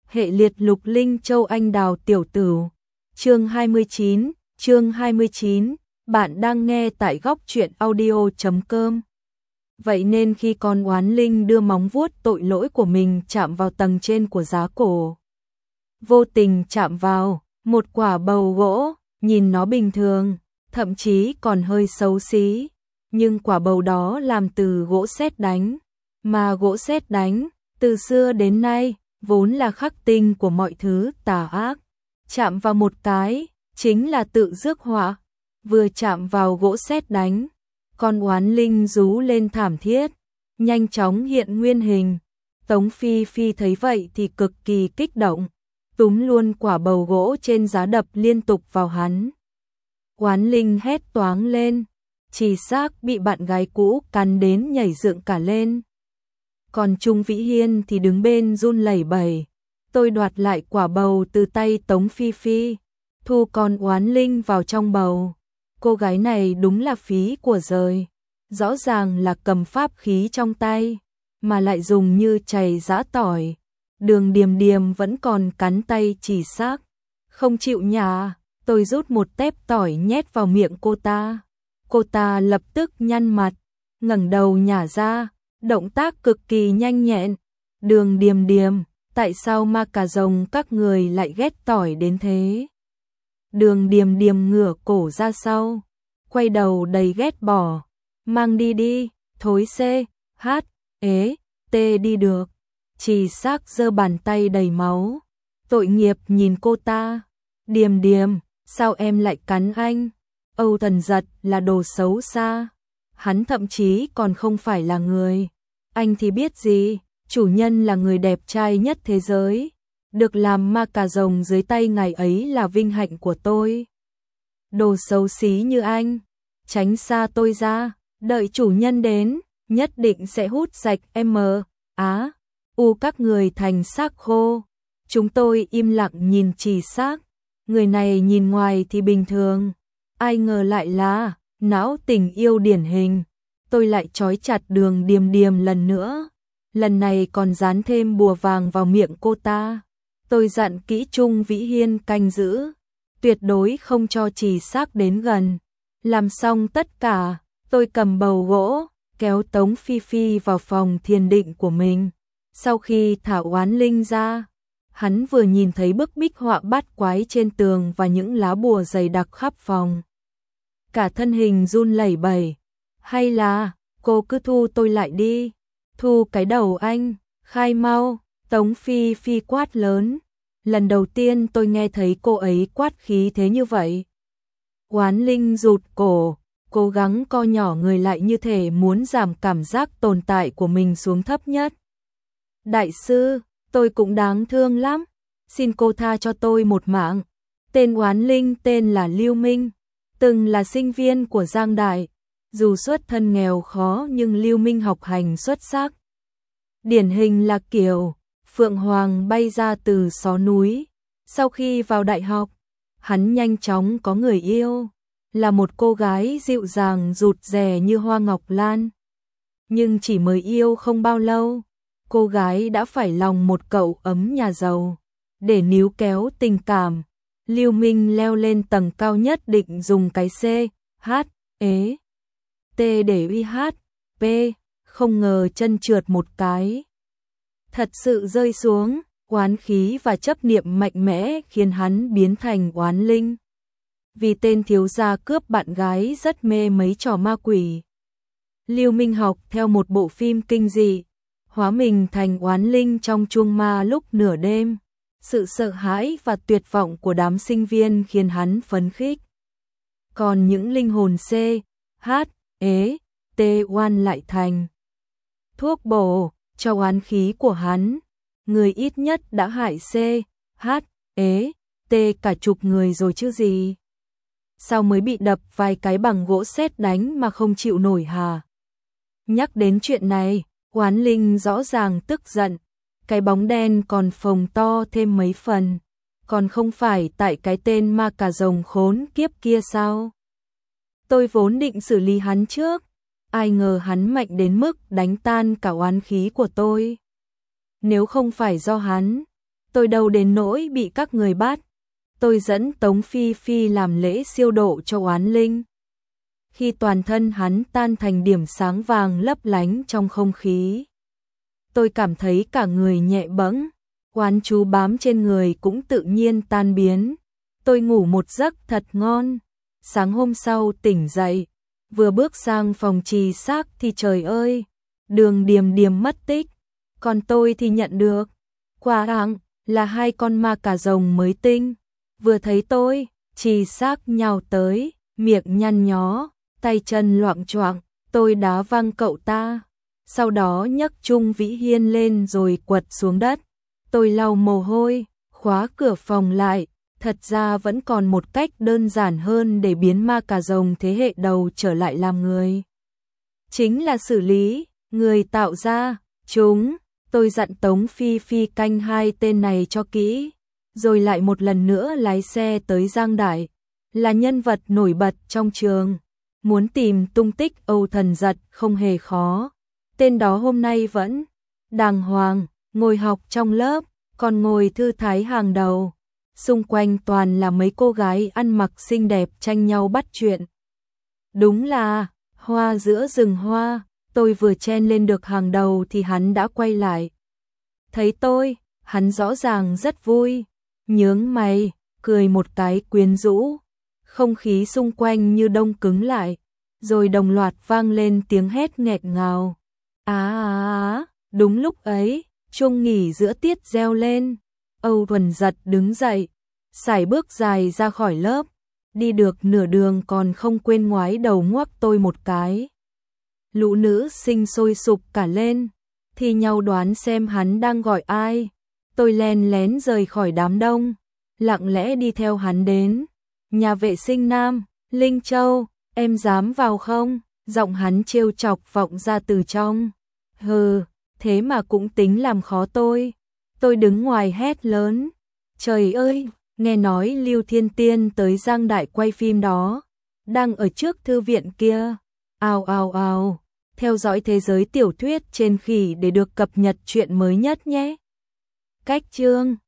hệ liệt Lục Linh Châu Anh Đào tiểu tử. Chương 29, bạn đang nghe tại góc truyện audio.com. Vậy nên khi con oán linh đưa móng vuốt tội lỗi của mình chạm vào tầng trên của giá cổ, vô tình chạm vào một quả bầu gỗ, nhìn nó bình thường, thậm chí còn hơi xấu xí, nhưng quả bầu đó làm từ gỗ sét đánh, mà gỗ sét đánh từ xưa đến nay vốn là khắc tinh của mọi thứ tà ác. Chạm vào một cái chính là tự rước họa. Vừa chạm vào gỗ sét đánh, con oán linh rú lên thảm thiết, nhanh chóng hiện nguyên hình. Tống Phi Phi thấy vậy thì cực kỳ kích động, túm luôn quả bầu gỗ trên giá đập liên tục vào hắn. Oán linh hét toáng lên, chỉ xác bị bạn gái cũ cắn đến nhảy dựng cả lên. Còn Trung Vĩ Hiên thì đứng bên run lẩy bẩy. Tôi đoạt lại quả bầu từ tay Tống Phi Phi, thu con oán linh vào trong bầu. Cô gái này đúng là phí của giời, rõ ràng là cầm pháp khí trong tay, mà lại dùng như chày giã tỏi. Đường Điềm Điềm vẫn còn cắn tay chỉ xác, không chịu nhả. Tôi rút một tép tỏi nhét vào miệng cô ta. Cô ta lập tức nhăn mặt, ngẩng đầu nhả ra, động tác cực kỳ nhanh nhẹn. Đường Điềm Điềm, tại sao ma cà rồng các người lại ghét tỏi đến thế? Đường Điềm Điềm ngửa cổ ra sau, quay đầu đầy ghét bỏ. Mang đi đi, thối xê, hát, ế, tê đi được. Chỉ xác giơ bàn tay đầy máu, tội nghiệp nhìn cô ta. Điềm Điềm, sao em lại cắn anh? Âu Thần Giật là đồ xấu xa, hắn thậm chí còn không phải là người. Anh thì biết gì, chủ nhân là người đẹp trai nhất thế giới. Được làm ma cà rồng dưới tay ngài ấy là vinh hạnh của tôi. Đồ xấu xí như anh, tránh xa tôi ra, đợi chủ nhân đến, nhất định sẽ hút sạch em các người thành xác khô. Chúng tôi im lặng nhìn Chỉ Xác, người này nhìn ngoài thì bình thường, ai ngờ lại là não tình yêu điển hình. Tôi lại trói chặt Đường Điềm Điềm lần nữa, lần này còn dán thêm bùa vàng vào miệng cô ta. Tôi dặn kỹ Trung Vĩ Hiên canh giữ, tuyệt đối không cho Chỉ Xác đến gần. Làm xong tất cả, tôi cầm bầu gỗ, kéo Tống Phi Phi vào phòng thiền định của mình. Sau khi thả oán linh ra, hắn vừa nhìn thấy bức bích họa bát quái trên tường và những lá bùa dày đặc khắp phòng, cả thân hình run lẩy bẩy. Hay là, cô cứ thu tôi lại đi, thu cái đầu anh, khai mau. Tống Phi Phi quát lớn. Lần đầu tiên tôi nghe thấy cô ấy quát khí thế như vậy. Oán linh rụt cổ, cố gắng co nhỏ người lại như thể muốn giảm cảm giác tồn tại của mình xuống thấp nhất. Đại sư, tôi cũng đáng thương lắm, xin cô tha cho tôi một mạng. Tên oán linh tên là Lưu Minh, từng là sinh viên của Giang Đại. Dù xuất thân nghèo khó nhưng Lưu Minh học hành xuất sắc. Điển hình là kiểu Phượng Hoàng bay ra từ xó núi. Sau khi vào đại học, hắn nhanh chóng có người yêu, là một cô gái dịu dàng rụt rè như hoa ngọc lan. Nhưng chỉ mới yêu không bao lâu, cô gái đã phải lòng một cậu ấm nhà giàu. Để níu kéo tình cảm, Lưu Minh leo lên tầng cao nhất định dùng cái C, H, E, T để uy hát, P, không ngờ chân trượt một cái. Thật sự rơi xuống, oán khí và chấp niệm mạnh mẽ khiến hắn biến thành oán linh. Vì tên thiếu gia cướp bạn gái rất mê mấy trò ma quỷ, Lưu Minh học theo một bộ phim kinh dị, hóa mình thành oán linh trong chuông ma lúc nửa đêm. Sự sợ hãi và tuyệt vọng của đám sinh viên khiến hắn phấn khích. Còn những linh hồn C, H, E, T oan lại thành thuốc bổ cho oán khí của hắn. Người ít nhất đã hại C, H, E, T cả chục người rồi chứ gì. Sao mới bị đập vài cái bằng gỗ sét đánh mà không chịu nổi hả? Nhắc đến chuyện này, oán linh rõ ràng tức giận. Cái bóng đen còn phồng to thêm mấy phần, còn không phải tại cái tên ma cà rồng khốn kiếp kia sao? Tôi vốn định xử lý hắn trước, ai ngờ hắn mạnh đến mức đánh tan cả oán khí của tôi. Nếu không phải do hắn, tôi đâu đến nỗi bị các người bắt. Tôi dẫn Tống Phi Phi làm lễ siêu độ cho oán linh. Khi toàn thân hắn tan thành điểm sáng vàng lấp lánh trong không khí, tôi cảm thấy cả người nhẹ bẫng, oán chú bám trên người cũng tự nhiên tan biến. Tôi ngủ một giấc thật ngon. Sáng hôm sau tỉnh dậy, vừa bước sang phòng trì xác thì trời ơi, Đường Điềm Điềm mất tích. Còn tôi thì nhận được quà tặng là 2 con ma cà rồng mới tinh. Vừa thấy tôi, trì xác nhào tới, miệng nhăn nhó, tay chân loạng choạng, tôi đá văng cậu ta. Sau đó nhấc Trung Vĩ Hiên lên rồi quật xuống đất. Tôi lau mồ hôi, khóa cửa phòng lại. Thật ra vẫn còn một cách đơn giản hơn để biến ma cà rồng thế hệ đầu trở lại làm người. Chính là xử lý người tạo ra chúng. Tôi dặn Tống Phi Phi canh 2 tên này cho kỹ, rồi lại một lần nữa lái xe tới Giang Đại. Là nhân vật nổi bật trong trường, muốn tìm tung tích Âu Thần Giật không hề khó. Tên đó hôm nay vẫn đàng hoàng, ngồi học trong lớp, còn ngồi thư thái hàng đầu. Xung quanh toàn là mấy cô gái ăn mặc xinh đẹp tranh nhau bắt chuyện. Đúng là hoa giữa rừng hoa. Tôi vừa chen lên được hàng đầu thì hắn đã quay lại. Thấy tôi, hắn rõ ràng rất vui, nhướng mày, cười một cái quyến rũ. Không khí xung quanh như đông cứng lại, rồi đồng loạt vang lên tiếng hét nghẹt ngào. Đúng lúc ấy, chuông nghỉ giữa tiết reo lên. Âu Thuần Giật đứng dậy, sải bước dài ra khỏi lớp, đi được nửa đường còn không quên ngoái đầu ngoắc tôi một cái. Lũ nữ sinh sôi sục cả lên, thì nhau đoán xem hắn đang gọi ai. Tôi len lén rời khỏi đám đông, lặng lẽ đi theo hắn đến nhà vệ sinh nam. Linh Châu, em dám vào không? Giọng hắn trêu chọc vọng ra từ trong. Hừ, thế mà cũng tính làm khó tôi. Tôi đứng ngoài hét lớn. Trời ơi, nghe nói Lưu Thiên Tiên tới Giang Đại quay phim đó, đang ở trước thư viện kia. Ào ào ào, theo dõi thế giới tiểu thuyết trên Khỉ để được cập nhật chuyện mới nhất nhé. Cách chương